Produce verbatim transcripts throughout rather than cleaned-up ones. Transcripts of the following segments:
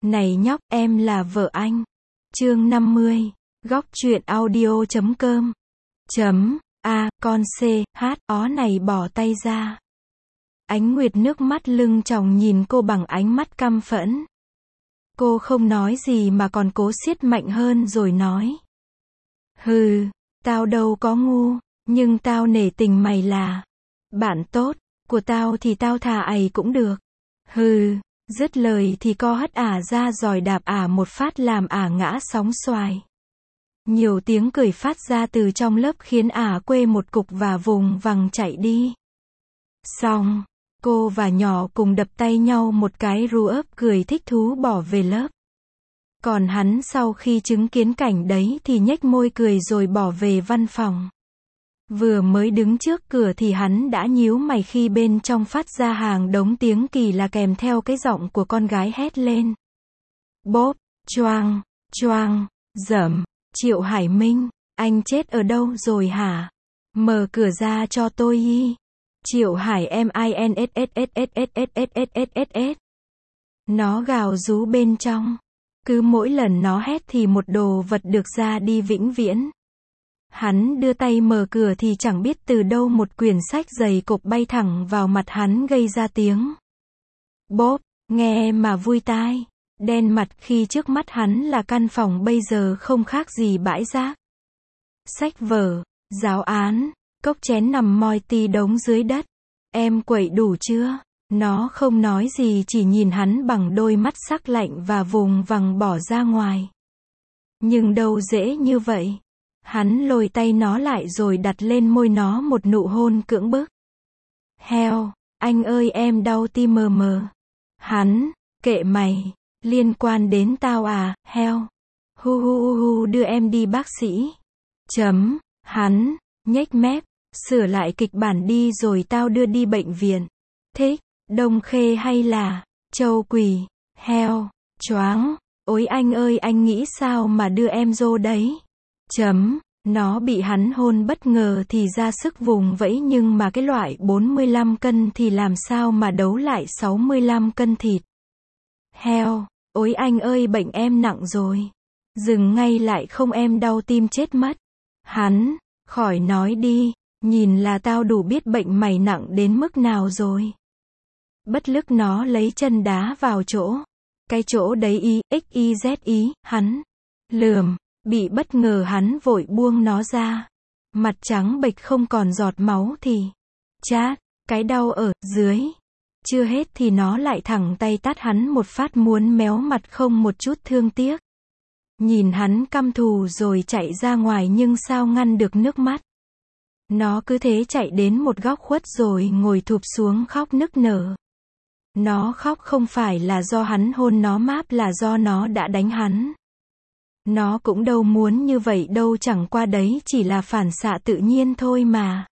Này nhóc, em là vợ anh. Chương năm mươi. Góc truyện audio chấm com. Chấm. A, con C, H, ó này bỏ tay ra. Ánh Nguyệt nước mắt lưng tròng nhìn cô bằng ánh mắt căm phẫn. Cô không nói gì mà còn cố siết mạnh hơn rồi nói. Hừ, tao đâu có ngu, nhưng tao nể tình mày là bạn tốt của tao thì tao thà ày cũng được. Hừ, dứt lời thì co hất ả ra rồi đạp ả một phát làm ả ngã sóng xoài. Nhiều tiếng cười phát ra từ trong lớp khiến ả quê một cục và vùng vằng chạy đi. Xong, cô và nhỏ cùng đập tay nhau một cái ru ấp cười thích thú bỏ về lớp. Còn hắn sau khi chứng kiến cảnh đấy thì nhếch môi cười rồi bỏ về văn phòng. Vừa mới đứng trước cửa thì hắn đã nhíu mày khi bên trong phát ra hàng đống tiếng kỳ lạ kèm theo cái giọng của con gái hét lên. Bốp, choang, choang, dẩm, Triệu Hải Minh, anh chết ở đâu rồi hả? Mở cửa ra cho tôi y. Triệu Hải em i n s s s s s s s s s s. Nó gào rú bên trong. Cứ mỗi lần nó hét thì một đồ vật được ra đi vĩnh viễn. Hắn đưa tay mở cửa thì chẳng biết từ đâu một quyển sách dày cộp bay thẳng vào mặt hắn gây ra tiếng. Bốp, nghe mà vui tai. Đen mặt khi trước mắt hắn là căn phòng bây giờ không khác gì bãi rác. Sách vở, giáo án, cốc chén nằm moi ti đống dưới đất. Em quậy đủ chưa? Nó không nói gì chỉ nhìn hắn bằng đôi mắt sắc lạnh và vùng vằng bỏ ra ngoài. Nhưng đâu dễ như vậy. Hắn lôi tay nó lại rồi đặt lên môi nó một nụ hôn cưỡng bức. Heo, anh ơi em đau tim mờ mờ. Hắn, kệ mày, liên quan đến tao à, heo. Hu hu hu hu đưa em đi bác sĩ. Chấm, hắn, nhếch mép, sửa lại kịch bản đi rồi tao đưa đi bệnh viện. Thích, Đông Khê hay là Châu Quỳ, heo, choáng, ôi anh ơi anh nghĩ sao mà đưa em vô đấy. Chấm, nó bị hắn hôn bất ngờ thì ra sức vùng vẫy nhưng mà cái loại bốn mươi lăm cân thì làm sao mà đấu lại sáu mươi lăm cân thịt. Heo, ôi anh ơi bệnh em nặng rồi. Dừng ngay lại không em đau tim chết mất. Hắn, khỏi nói đi, nhìn là tao đủ biết bệnh mày nặng đến mức nào rồi. Bất lực nó lấy chân đá vào chỗ. Cái chỗ đấy y, x, y, z ý, hắn. Lườm. Bị bất ngờ hắn vội buông nó ra. Mặt trắng bệch không còn giọt máu thì. Chát, cái đau ở dưới. Chưa hết thì nó lại thẳng tay tát hắn một phát muốn méo mặt không một chút thương tiếc. Nhìn hắn căm thù rồi chạy ra ngoài nhưng sao ngăn được nước mắt. Nó cứ thế chạy đến một góc khuất rồi ngồi thụp xuống khóc nức nở. Nó khóc không phải là do hắn hôn nó máp là do nó đã đánh hắn. Nó cũng đâu muốn như vậy đâu chẳng qua đấy chỉ là phản xạ tự nhiên thôi mà.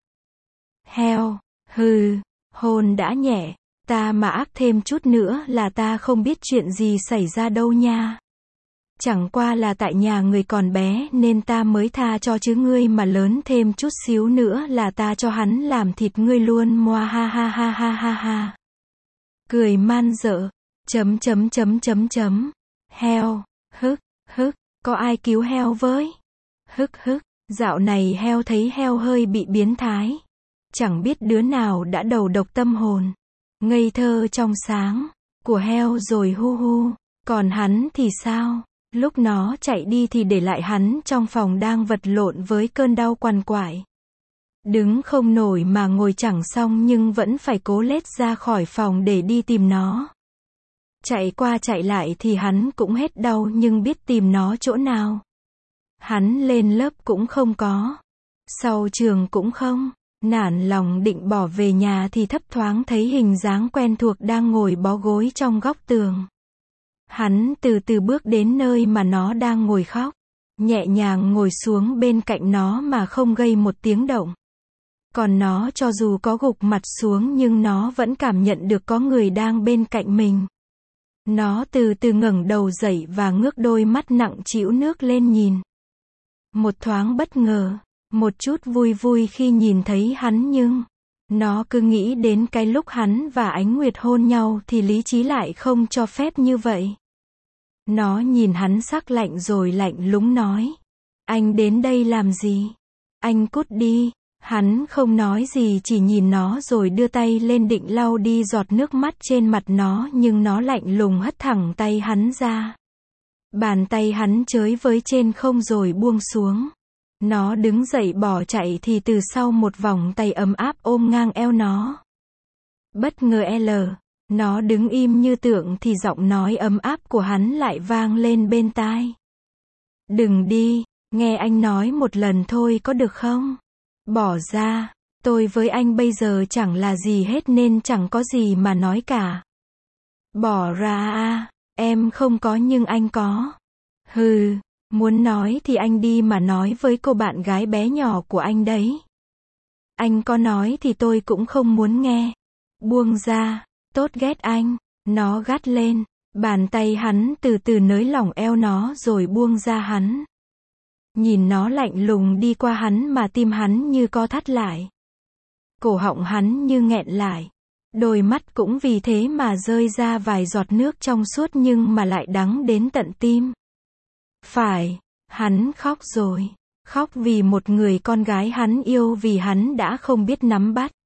Heo, hừ, hôn đã nhẹ, ta mà ác thêm chút nữa là ta không biết chuyện gì xảy ra đâu nha. Chẳng qua là tại nhà người còn bé nên ta mới tha cho chứ ngươi mà lớn thêm chút xíu nữa là ta cho hắn làm thịt ngươi luôn moa ha ha ha ha ha ha. Cười man dợ, chấm chấm chấm chấm chấm, heo, hức, hức. Có ai cứu heo với? Hức hức, dạo này heo thấy heo hơi bị biến thái. Chẳng biết đứa nào đã đầu độc tâm hồn. Ngây thơ trong sáng, của heo rồi hu hu. Còn hắn thì sao? Lúc nó chạy đi thì để lại hắn trong phòng đang vật lộn với cơn đau quằn quại. Đứng không nổi mà ngồi chẳng xong nhưng vẫn phải cố lết ra khỏi phòng để đi tìm nó. Chạy qua chạy lại thì hắn cũng hết đau nhưng biết tìm nó chỗ nào. Hắn lên lớp cũng không có. Sau trường cũng không. Nản lòng định bỏ về nhà thì thấp thoáng thấy hình dáng quen thuộc đang ngồi bó gối trong góc tường. Hắn từ từ bước đến nơi mà nó đang ngồi khóc. Nhẹ nhàng ngồi xuống bên cạnh nó mà không gây một tiếng động. Còn nó cho dù có gục mặt xuống nhưng nó vẫn cảm nhận được có người đang bên cạnh mình. Nó từ từ ngẩng đầu dậy và ngước đôi mắt nặng trĩu nước lên nhìn. Một thoáng bất ngờ, một chút vui vui khi nhìn thấy hắn nhưng nó cứ nghĩ đến cái lúc hắn và Ánh Nguyệt hôn nhau thì lý trí lại không cho phép như vậy. Nó nhìn hắn sắc lạnh rồi lạnh lùng nói. Anh đến đây làm gì? Anh cút đi. Hắn không nói gì chỉ nhìn nó rồi đưa tay lên định lau đi giọt nước mắt trên mặt nó nhưng nó lạnh lùng hất thẳng tay hắn ra. Bàn tay hắn chới với trên không rồi buông xuống. Nó đứng dậy bỏ chạy thì từ sau một vòng tay ấm áp ôm ngang eo nó. Bất ngờ L. Nó đứng im như tượng thì giọng nói ấm áp của hắn lại vang lên bên tai. Đừng đi, nghe anh nói một lần thôi có được không? Bỏ ra, tôi với anh bây giờ chẳng là gì hết nên chẳng có gì mà nói cả. Bỏ ra à, em không có nhưng anh có. Hừ, muốn nói thì anh đi mà nói với cô bạn gái bé nhỏ của anh đấy. Anh có nói thì tôi cũng không muốn nghe. Buông ra, tốt ghét anh, nó gắt lên. Bàn tay hắn từ từ nới lỏng eo nó rồi buông ra hắn. Nhìn nó lạnh lùng đi qua hắn mà tim hắn như co thắt lại. Cổ họng hắn như nghẹn lại. Đôi mắt cũng vì thế mà rơi ra vài giọt nước trong suốt nhưng mà lại đắng đến tận tim. Phải, hắn khóc rồi. Khóc vì một người con gái hắn yêu vì hắn đã không biết nắm bắt.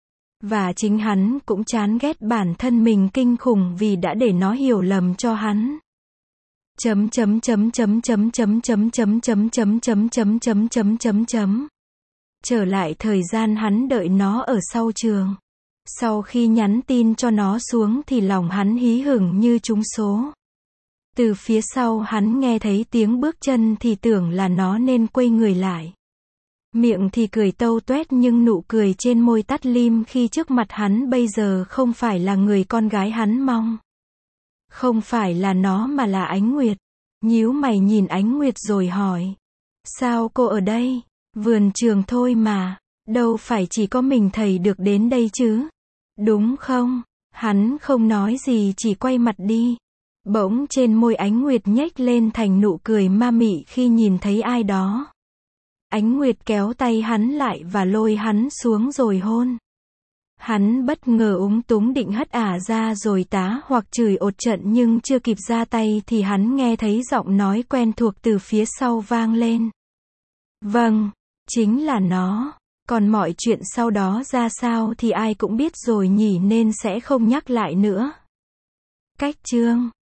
Và chính hắn cũng chán ghét bản thân mình kinh khủng vì đã để nó hiểu lầm cho hắn. Chấm chấm chấm chấm chấm chấm chấm chấm chấm chấm chấm chấm chấm chấm chấm chấm. Trở lại thời gian hắn đợi nó ở sau trường. Sau khi nhắn tin cho nó xuống thì lòng hắn hí hửng như trúng số. Từ phía sau hắn nghe thấy tiếng bước chân thì tưởng là nó nên quay người lại. Miệng thì cười tâu tuét nhưng nụ cười trên môi tắt lim khi trước mặt hắn bây giờ không phải là người con gái hắn mong. Không phải là nó mà là Ánh Nguyệt. Nhíu mày nhìn Ánh Nguyệt rồi hỏi. Sao cô ở đây? Vườn trường thôi mà. Đâu phải chỉ có mình thầy được đến đây chứ? Đúng không? Hắn không nói gì chỉ quay mặt đi. Bỗng trên môi Ánh Nguyệt nhếch lên thành nụ cười ma mị khi nhìn thấy ai đó. Ánh Nguyệt kéo tay hắn lại và lôi hắn xuống rồi hôn. Hắn bất ngờ úng túng định hất ả ra rồi tá hoặc chửi ột trận nhưng chưa kịp ra tay thì hắn nghe thấy giọng nói quen thuộc từ phía sau vang lên. Vâng, chính là nó. Còn mọi chuyện sau đó ra sao thì ai cũng biết rồi nhỉ nên sẽ không nhắc lại nữa. Cách chương